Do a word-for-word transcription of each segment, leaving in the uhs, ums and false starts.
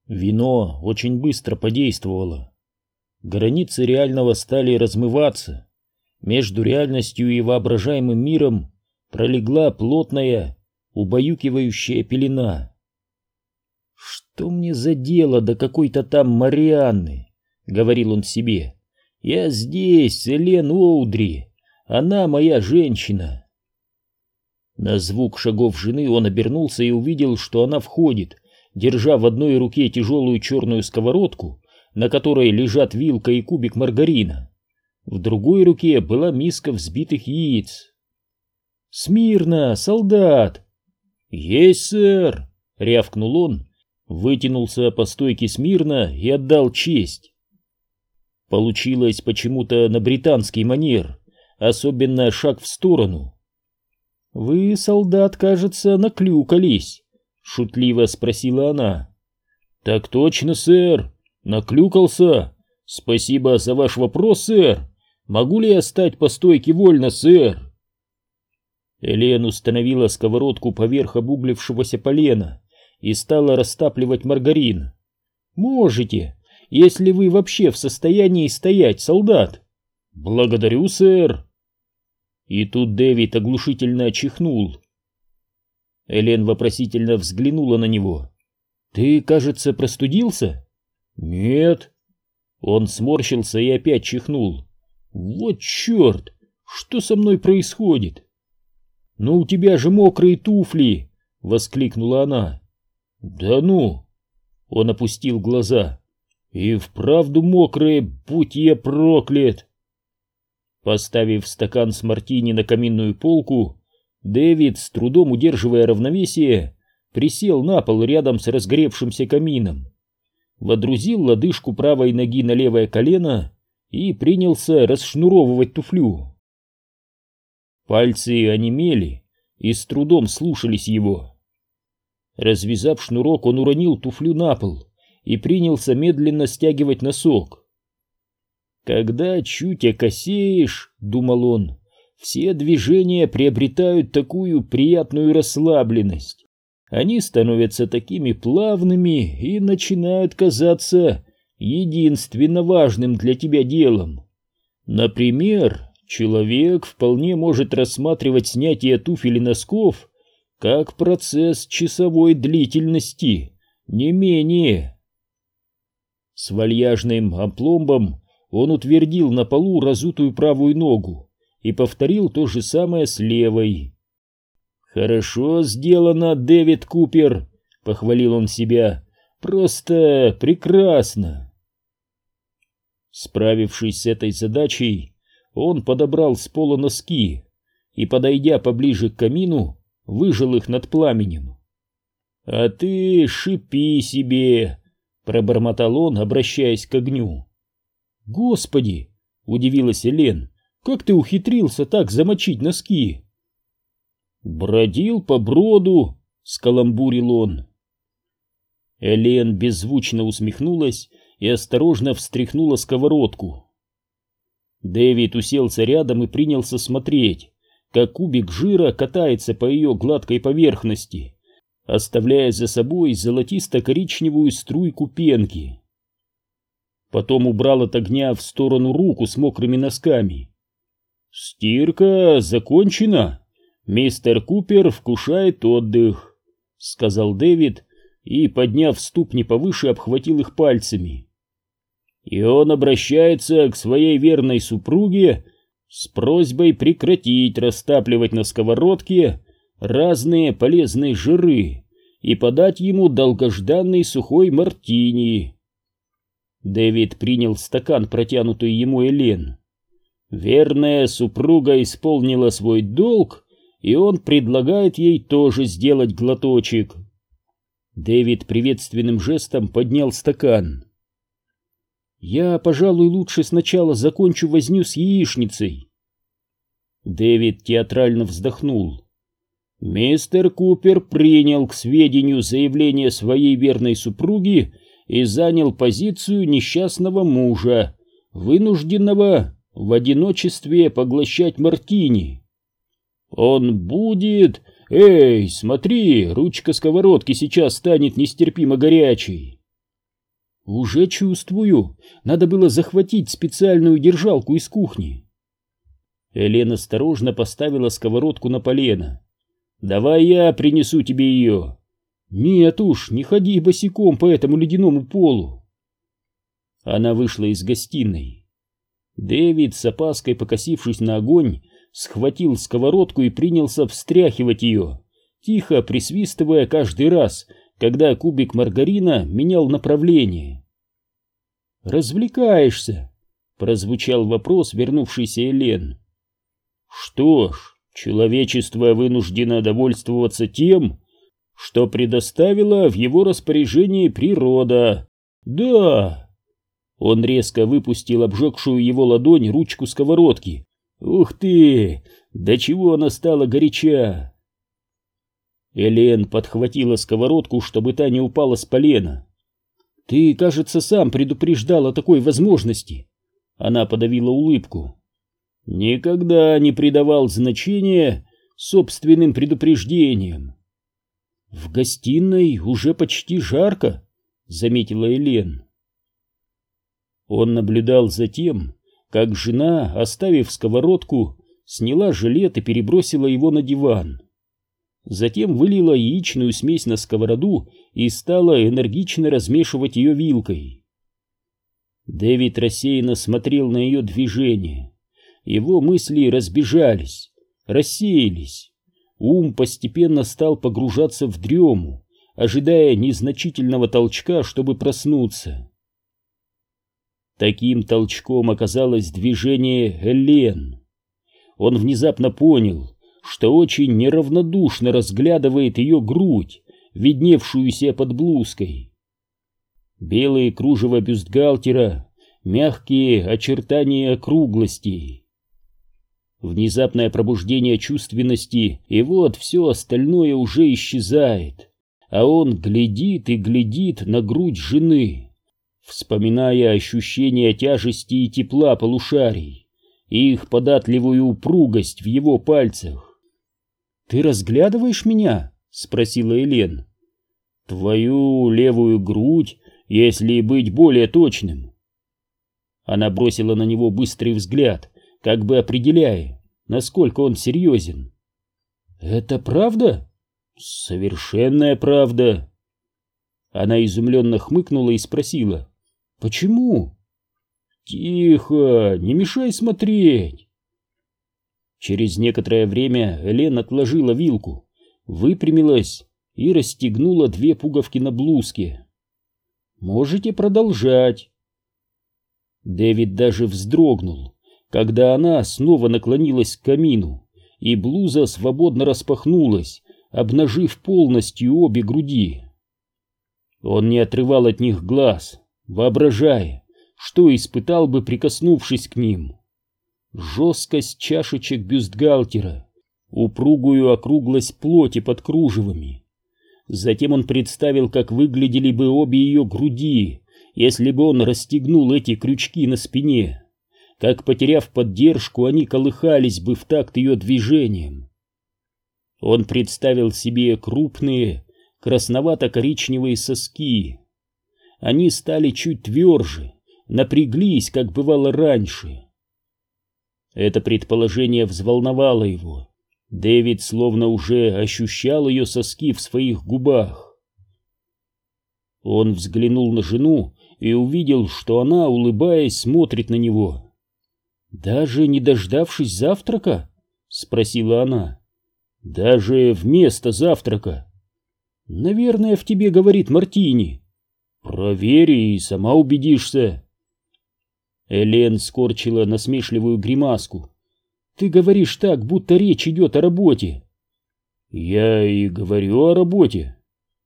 Вино очень быстро подействовало. Границы реального стали размываться. Между реальностью и воображаемым миром пролегла плотная, убаюкивающая пелена. «Что мне за дело до какой-то там Марианны?» — говорил он себе. «Я здесь, Элен Оудри. Она моя женщина». На звук шагов жены он обернулся и увидел, что она входит, держа в одной руке тяжелую черную сковородку, на которой лежат вилка и кубик маргарина. В другой руке была миска взбитых яиц. «Смирно, солдат!» «Есть, сэр!» — рявкнул он, вытянулся по стойке смирно и отдал честь. Получилось почему-то на британский манер, особенно шаг в сторону. «Вы, солдат, кажется, наклюкались», — шутливо спросила она. «Так точно, сэр, наклюкался. Спасибо за ваш вопрос, сэр. Могу ли я стать по стойке вольно, сэр?» Элен установила сковородку поверх обуглившегося полена и стала растапливать маргарин. «Можете, если вы вообще в состоянии стоять, солдат». «Благодарю, сэр». И тут Дэвид оглушительно чихнул. Элен вопросительно взглянула на него. «Ты, кажется, простудился?» «Нет». Он сморщился и опять чихнул. «Вот черт! Что со мной происходит?» «Но у тебя же мокрые туфли!» — воскликнула она. «Да ну!» Он опустил глаза. «И вправду мокрые, будь я проклят!» Поставив стакан с мартини на каминную полку, Дэвид, с трудом удерживая равновесие, присел на пол рядом с разгоревшимся камином, водрузил лодыжку правой ноги на левое колено и принялся расшнуровывать туфлю. Пальцы онемели и с трудом слушались его. Развязав шнурок, он уронил туфлю на пол и принялся медленно стягивать носок. «Когда чуть окосеешь, — думал он, — все движения приобретают такую приятную расслабленность. Они становятся такими плавными и начинают казаться единственно важным для тебя делом. Например, человек вполне может рассматривать снятие туфель и носков как процесс часовой длительности, не менее». С вальяжным опломбом он утвердил на полу разутую правую ногу и повторил то же самое с левой. «Хорошо сделано, Дэвид Купер», — похвалил он себя, — «просто прекрасно». Справившись с этой задачей, он подобрал с пола носки и, подойдя поближе к камину, выжал их над пламенем. «А ты шипи себе», — пробормотал он, обращаясь к огню. «Господи!» — удивилась Элен. «Как ты ухитрился так замочить носки?» «Бродил по броду», — скаламбурил он. Элен беззвучно усмехнулась и осторожно встряхнула сковородку. Дэвид уселся рядом и принялся смотреть, как кубик жира катается по ее гладкой поверхности, оставляя за собой золотисто-коричневую струйку пенки. Потом убрал от огня в сторону руку с мокрыми носками. «Стирка закончена. Мистер Купер вкушает отдых», — сказал Дэвид и, подняв ступни повыше, обхватил их пальцами. «И он обращается к своей верной супруге с просьбой прекратить растапливать на сковородке разные полезные жиры и подать ему долгожданный сухой мартини». Дэвид принял стакан, протянутый ему Элен. Верная супруга исполнила свой долг, и он предлагает ей тоже сделать глоточек. Дэвид приветственным жестом поднял стакан. «Я, пожалуй, лучше сначала закончу возню с яичницей». Дэвид театрально вздохнул. Мистер Купер принял к сведению заявление своей верной супруги и занял позицию несчастного мужа, вынужденного в одиночестве поглощать мартини. Он будет... Эй, смотри, ручка сковородки сейчас станет нестерпимо горячей. Уже чувствую. Надо было захватить специальную держалку из кухни. Элен осторожно поставила сковородку на полено. Давай я принесу тебе ее. Нет уж, не ходи босиком по этому ледяному полу. Она вышла из гостиной. Дэвид, с опаской покосившись на огонь, схватил сковородку и принялся встряхивать ее, тихо присвистывая каждый раз, когда кубик маргарина менял направление. «Развлекаешься?» — прозвучал вопрос вернувшейся Элен. «Что ж, человечество вынуждено довольствоваться тем, что предоставила в его распоряжение природа. Да!» Он резко выпустил обжегшую его ладонь ручку сковородки. «Ух ты! До чего она стала горяча!» Элен подхватила сковородку, чтобы та не упала с полена. «Ты, кажется, сам предупреждал о такой возможности». Она подавила улыбку. «Никогда не придавал значения собственным предупреждениям». «В гостиной уже почти жарко», — заметила Элен. Он наблюдал за тем, как жена, оставив сковородку, сняла жилет и перебросила его на диван. Затем вылила яичную смесь на сковороду и стала энергично размешивать ее вилкой. Дэвид рассеянно смотрел на ее движение. Его мысли разбежались, рассеялись. Ум постепенно стал погружаться в дрему, ожидая незначительного толчка, чтобы проснуться. Таким толчком оказалось движение Элен. Он внезапно понял, что очень неравнодушно разглядывает ее грудь, видневшуюся под блузкой. Белые кружева бюстгальтера, мягкие очертания округлостей. Внезапное пробуждение чувственности, и вот все остальное уже исчезает, а он глядит и глядит на грудь жены, вспоминая ощущение тяжести и тепла полушарий, и их податливую упругость в его пальцах. «Ты разглядываешь меня?» — спросила Элен. «Твою левую грудь, если быть более точным». Она бросила на него быстрый взгляд, как бы определяя, насколько он серьезен. «Это правда?» «Совершенная правда». Она изумленно хмыкнула и спросила: «Почему?» «Тихо, не мешай смотреть». Через некоторое время Элен отложила вилку, выпрямилась и расстегнула две пуговки на блузке. «Можете продолжать». Дэвид даже вздрогнул, когда она снова наклонилась к камину, и блуза свободно распахнулась, обнажив полностью обе груди. Он не отрывал от них глаз, воображая, что испытал бы, прикоснувшись к ним. Жесткость чашечек бюстгальтера, упругую округлость плоти под кружевами. Затем он представил, как выглядели бы обе ее груди, если бы он расстегнул эти крючки на спине, как, потеряв поддержку, они колыхались бы в такт ее движением. Он представил себе крупные, красновато-коричневые соски. Они стали чуть тверже, напряглись, как бывало раньше. Это предположение взволновало его. Дэвид словно уже ощущал ее соски в своих губах. Он взглянул на жену и увидел, что она, улыбаясь, смотрит на него. «Даже не дождавшись завтрака?» — спросила она. «Даже вместо завтрака». «Наверное, в тебе говорит Мартини». «Проверь и сама убедишься». Элен скорчила насмешливую гримаску. «Ты говоришь так, будто речь идет о работе». «Я и говорю о работе».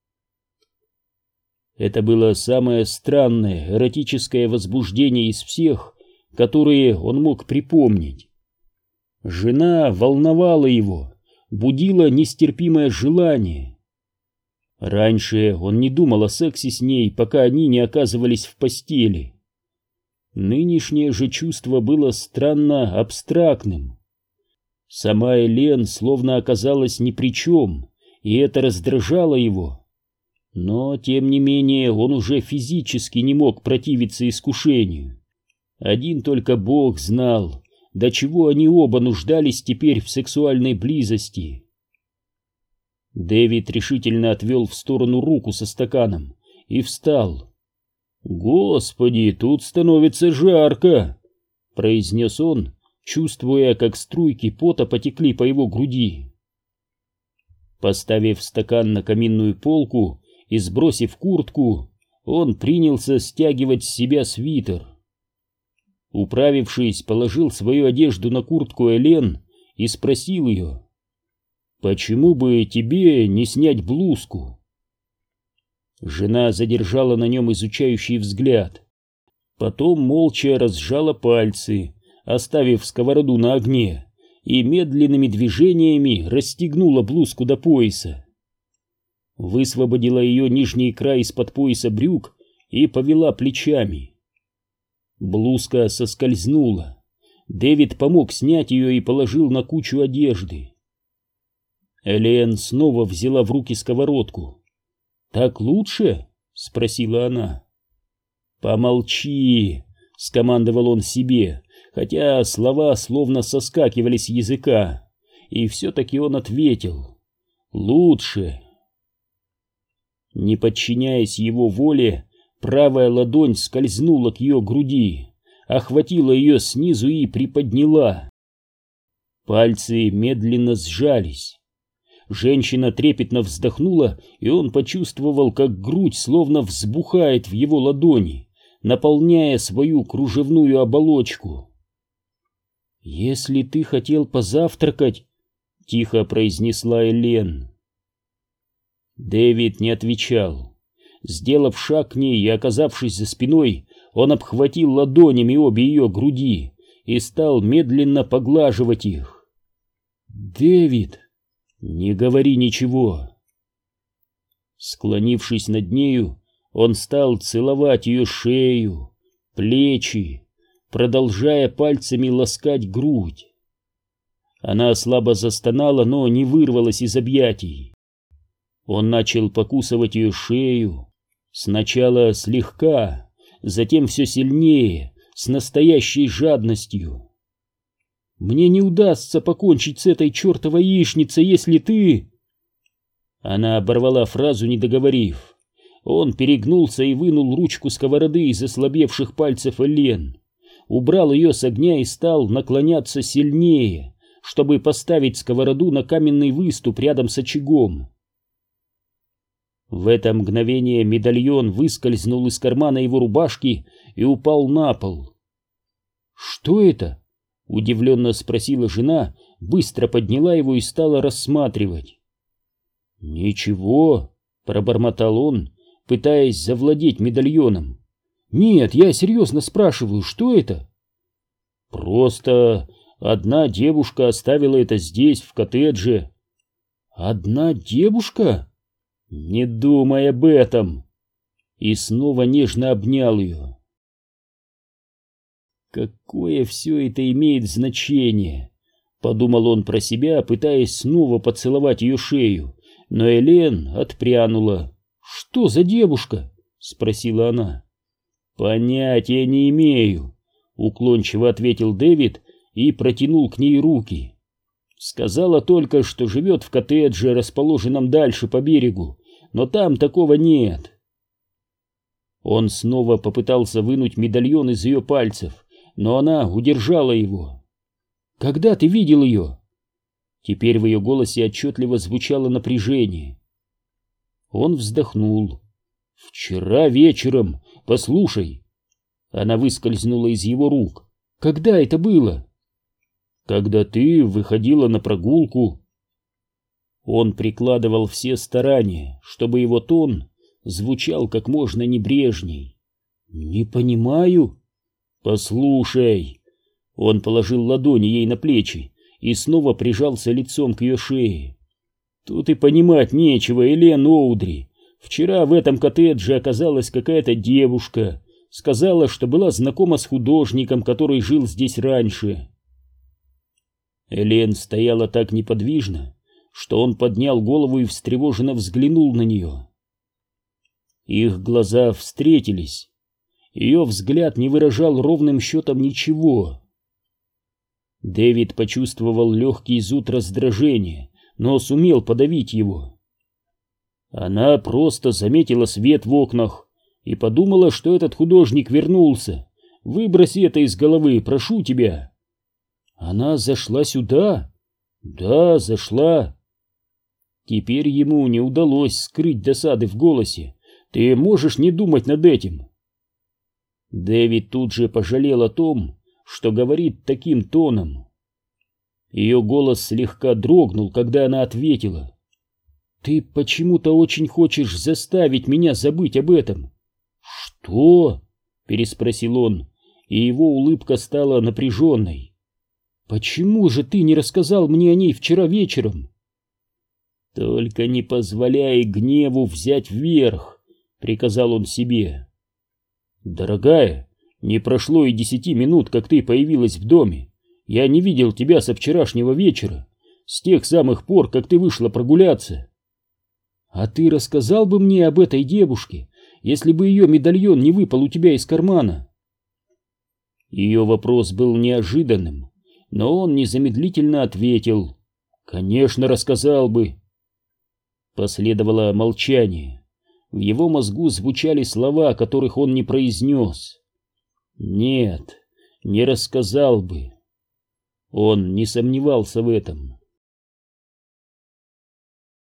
Это было самое странное эротическое возбуждение из всех, которые он мог припомнить. Жена волновала его, будила нестерпимое желание. Раньше он не думал о сексе с ней, пока они не оказывались в постели. Нынешнее же чувство было странно абстрактным. Сама Элен словно оказалась ни при чем, и это раздражало его. Но, тем не менее, он уже физически не мог противиться искушению. Один только Бог знал, до чего они оба нуждались теперь в сексуальной близости. Дэвид решительно отвел в сторону руку со стаканом и встал. «Господи, тут становится жарко!» — произнес он, чувствуя, как струйки пота потекли по его груди. Поставив стакан на каминную полку и сбросив куртку, он принялся стягивать с себя свитер. Управившись, положил свою одежду на куртку Элен и спросил ее: «Почему бы тебе не снять блузку?» Жена задержала на нем изучающий взгляд, потом молча разжала пальцы, оставив сковороду на огне, и медленными движениями расстегнула блузку до пояса. Высвободила ее нижний край из-под пояса брюк и повела плечами. Блузка соскользнула. Дэвид помог снять ее и положил на кучу одежды. Элен снова взяла в руки сковородку. «Так лучше?» — спросила она. «Помолчи!» — скомандовал он себе, хотя слова словно соскакивали с языка, и все-таки он ответил: «Лучше». Не подчиняясь его воле, правая ладонь скользнула к ее груди, охватила ее снизу и приподняла. Пальцы медленно сжались. Женщина трепетно вздохнула, и он почувствовал, как грудь словно взбухает в его ладони, наполняя свою кружевную оболочку. «Если ты хотел позавтракать», — тихо произнесла Элен. Дэвид не отвечал. Сделав шаг к ней и оказавшись за спиной, он обхватил ладонями обе ее груди и стал медленно поглаживать их. «Дэвид, не говори ничего». Склонившись над нею, он стал целовать ее шею, плечи, продолжая пальцами ласкать грудь. Она слабо застонала, но не вырвалась из объятий. Он начал покусывать ее шею, сначала слегка, затем все сильнее, с настоящей жадностью. «Мне не удастся покончить с этой чертовой яичницей, если ты...» Она оборвала фразу, не договорив. Он перегнулся и вынул ручку сковороды из ослабевших пальцев Элен, убрал ее с огня и стал наклоняться сильнее, чтобы поставить сковороду на каменный выступ рядом с очагом. В это мгновение медальон выскользнул из кармана его рубашки и упал на пол. «Что это?» — удивленно спросила жена, быстро подняла его и стала рассматривать. «Ничего», — пробормотал он, пытаясь завладеть медальоном. «Нет, я серьезно спрашиваю, что это?» «Просто одна девушка оставила это здесь, в коттедже». «Одна девушка?» «Не думай об этом!» И снова нежно обнял ее. «Какое все это имеет значение?» — подумал он про себя, пытаясь снова поцеловать ее шею, но Элен отпрянула. «Что за девушка?» — спросила она. «Понятия не имею», — уклончиво ответил Дэвид и протянул к ней руки. «Сказала только, что живет в коттедже, расположенном дальше по берегу, но там такого нет». Он снова попытался вынуть медальон из ее пальцев, но она удержала его. «Когда ты видел ее?» Теперь в ее голосе отчетливо звучало напряжение. Он вздохнул. «Вчера вечером, послушай». Она выскользнула из его рук. «Когда это было?» «Когда ты выходила на прогулку». Он прикладывал все старания, чтобы его тон звучал как можно небрежней. «Не понимаю». «Послушай». Он положил ладони ей на плечи и снова прижался лицом к ее шее. «Тут и понимать нечего, Элен Оудри. Вчера в этом коттедже оказалась какая-то девушка. Сказала, что была знакома с художником, который жил здесь раньше». Элен стояла так неподвижно, что он поднял голову и встревоженно взглянул на нее. Их глаза встретились. Ее взгляд не выражал ровным счетом ничего. Дэвид почувствовал легкий зуд раздражения, но сумел подавить его. Она просто заметила свет в окнах и подумала, что этот художник вернулся. Выброси это из головы, прошу тебя. Она зашла сюда? Да, зашла. Теперь ему не удалось скрыть досады в голосе. Ты можешь не думать над этим. Дэвид тут же пожалел о том, что говорит таким тоном. Ее голос слегка дрогнул, когда она ответила. Ты почему-то очень хочешь заставить меня забыть об этом. Что? Переспросил он, и его улыбка стала напряженной. Почему же ты не рассказал мне о ней вчера вечером? Только не позволяй гневу взять вверх, приказал он себе. Дорогая, не прошло и десяти минут, как ты появилась в доме. Я не видел тебя со вчерашнего вечера, с тех самых пор, как ты вышла прогуляться. А ты рассказал бы мне об этой девушке, если бы ее медальон не выпал у тебя из кармана? Ее вопрос был неожиданным, но он незамедлительно ответил. Конечно, рассказал бы. Последовало молчание. В его мозгу звучали слова, которых он не произнес. Нет, не рассказал бы. Он не сомневался в этом.